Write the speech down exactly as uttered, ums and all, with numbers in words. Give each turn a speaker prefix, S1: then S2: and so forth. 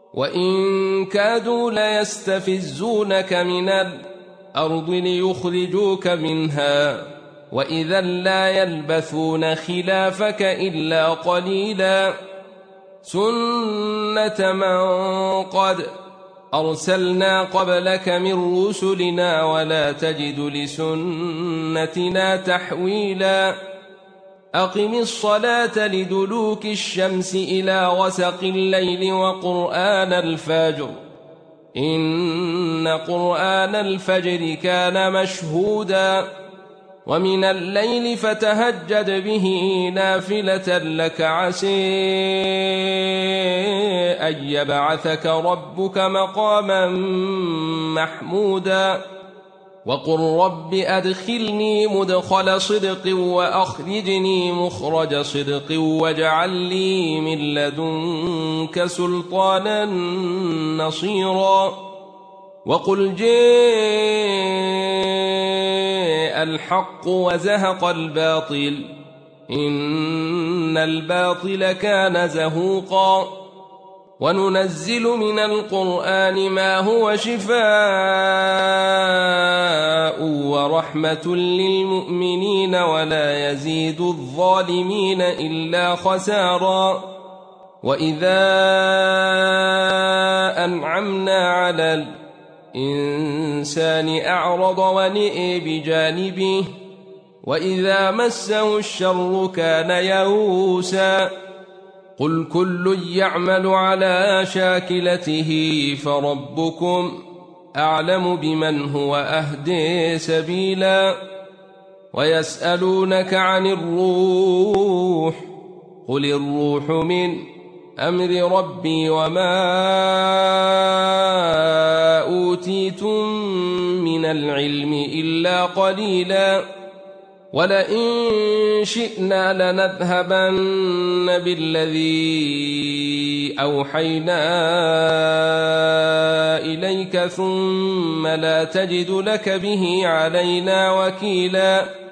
S1: وإن كادوا ليستفزونك من الأرض ليخرجوك منها وإذا لا يلبثون خلافك إلا قليلا سنة من قد أرسلنا قبلك من رسلنا ولا تجد لسنتنا تحويلا أقم الصلاة لدلوك الشمس إلى غسق الليل وقرآن الفجر إن قرآن الفجر كان مشهودا ومن الليل فتهجد به نافلة لك عسى أن يبعثك ربك مقاما محمودا وقل رب أدخلني مدخل صدق وأخرجني مخرج صدق واجعل لي من لدنك سلطانا نصيرا وقل جاء الحق وزهق الباطل إن الباطل كان زهوقا وننزل من القرآن ما هو شفاء ورحمة للمؤمنين ولا يزيد الظالمين إلا خسارا وإذا أنعمنا على الإنسان أعرض ونئ بجانبه وإذا مسه الشر كان يئوسا قل كل يعمل على شاكلته فربكم أعلم بمن هو أهدي سبيلا ويسألونك عن الروح قل الروح من أمر ربي وما أوتيتم من العلم إلا قليلا ولئن شئنا لنذهبن بالذي أوحينا إليك ثم لا تجد لك به علينا وكيلا